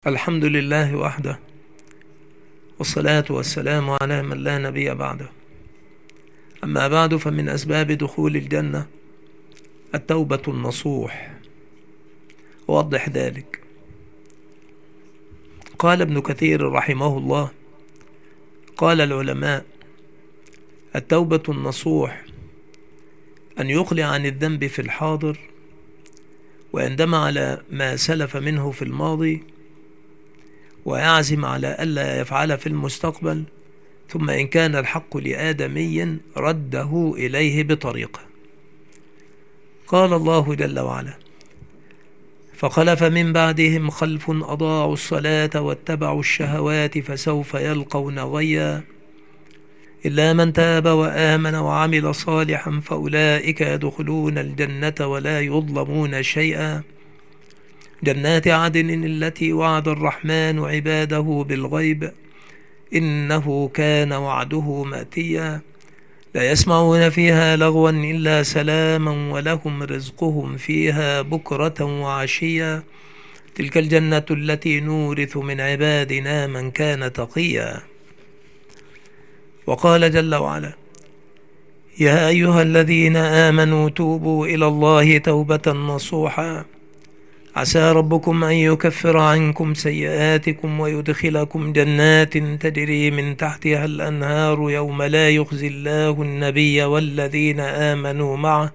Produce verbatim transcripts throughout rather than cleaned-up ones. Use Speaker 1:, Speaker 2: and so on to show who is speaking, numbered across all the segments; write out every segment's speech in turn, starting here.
Speaker 1: الحمد لله وحده، والصلاة والسلام على من لا نبي بعده. أما بعد، فمن أسباب دخول الجنة التوبة النصوح. أوضح ذلك. قال ابن كثير رحمه الله: قال العلماء: التوبة النصوح أن يقلع عن الذنب في الحاضر ويندم على ما سلف منه في الماضي ويعزم على ألا يفعل في المستقبل، ثم إن كان الحق لآدمي رده إليه بطريقة. قال الله جل وعلا: فخلف من بعدهم خلف أضاعوا الصلاة واتبعوا الشهوات فسوف يلقون غيا إلا من تاب وآمن وعمل صالحا فأولئك يدخلون الجنة ولا يظلمون شيئا، جنات عدن التي وعد الرحمن عباده بالغيب إنه كان وعده مأتيا، لا يسمعون فيها لغوا إلا سلاما ولهم رزقهم فيها بكرة وعشيا، تلك الجنة التي نورث من عبادنا من كان تقيا. وقال جل وعلا: يا أيها الذين آمنوا توبوا إلى الله توبة نصوحا عسى ربكم أن يكفر عنكم سيئاتكم ويدخلكم جنات تجري من تحتها الأنهار يوم لا يخزي الله النبي والذين آمنوا معه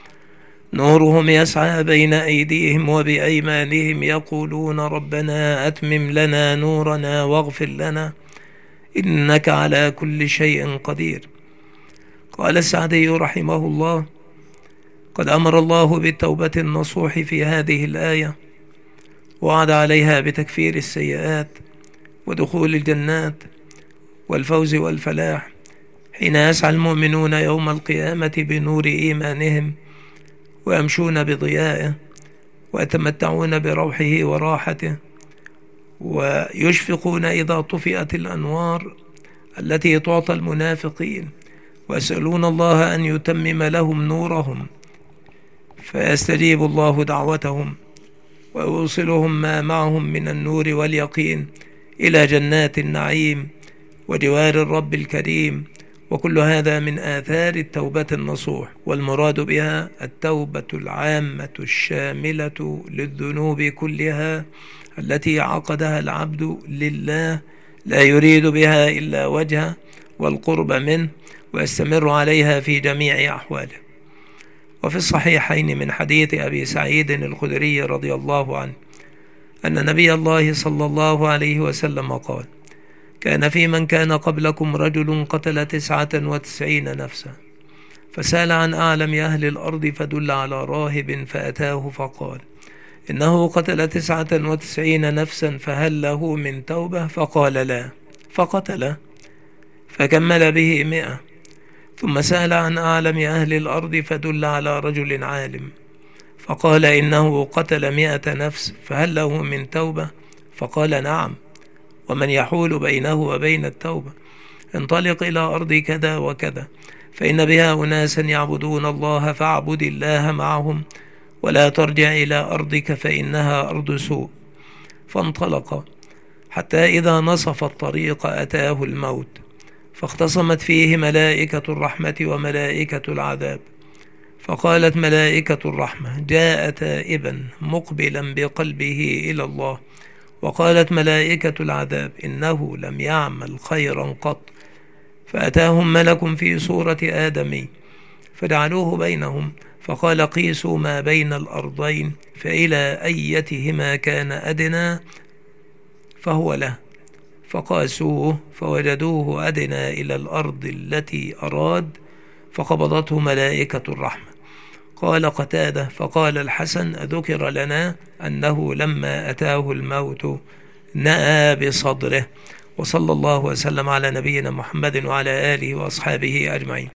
Speaker 1: نورهم يسعى بين أيديهم وبأيمانهم يقولون ربنا أتمم لنا نورنا واغفر لنا إنك على كل شيء قدير. قال السعدي رحمه الله: قد أمر الله بالتوبة النصوح في هذه الآية، وعد عليها بتكفير السيئات ودخول الجنات والفوز والفلاح، حين يسعى المؤمنون يوم القيامة بنور إيمانهم ويمشون بضيائه ويتمتعون بروحه وراحته، ويشفقون إذا طفئت الأنوار التي تعطى المنافقين، ويسألون الله أن يتمم لهم نورهم فيستجيب الله دعوتهم ويوصلهم ما معهم من النور واليقين إلى جنات النعيم وجوار الرب الكريم. وكل هذا من آثار التوبة النصوح، والمراد بها التوبة العامة الشاملة للذنوب كلها التي عقدها العبد لله، لا يريد بها إلا وجهه والقرب منه، ويستمر عليها في جميع أحواله. وفي الصحيحين من حديث أبي سعيد الخدري رضي الله عنه أن نبي الله صلى الله عليه وسلم قال: كان في من كان قبلكم رجل قتل تسعة وتسعين نفسا، فسأل عن أعلم أهل الأرض فدل على راهب فأتاه فقال: إنه قتل تسعة وتسعين نفسا فهل له من توبة؟ فقال: لا، فقتله، فكمل به مئة. ثم سأل عن أعلم أهل الأرض فدل على رجل عالم فقال: إنه قتل مئة نفس فهل له من توبة؟ فقال: نعم، ومن يحول بينه وبين التوبة؟ انطلق إلى أرض كذا وكذا فإن بها أناسا يعبدون الله فاعبد الله معهم ولا ترجع إلى أرضك فإنها أرض سوء. فانطلق حتى إذا نصف الطريق أتاه الموت، فاختصمت فيه ملائكة الرحمة وملائكة العذاب، فقالت ملائكة الرحمة: جاء تائبا مقبلا بقلبه إلى الله، وقالت ملائكة العذاب: إنه لم يعمل خيرا قط. فأتاهم ملك في صورة آدمي فجعلوه بينهم، فقال: قيسوا ما بين الأرضين فإلى أيتهما كان أدنى فهو له، فقاسوه فوجدوه أدنى إلى الأرض التي أراد، فقبضته ملائكة الرحمة. قال قتادة: فقال الحسن: ذكر لنا أنه لما أتاه الموت نأى بصدره. وصلى الله وسلم على نبينا محمد وعلى آله وأصحابه أجمعين.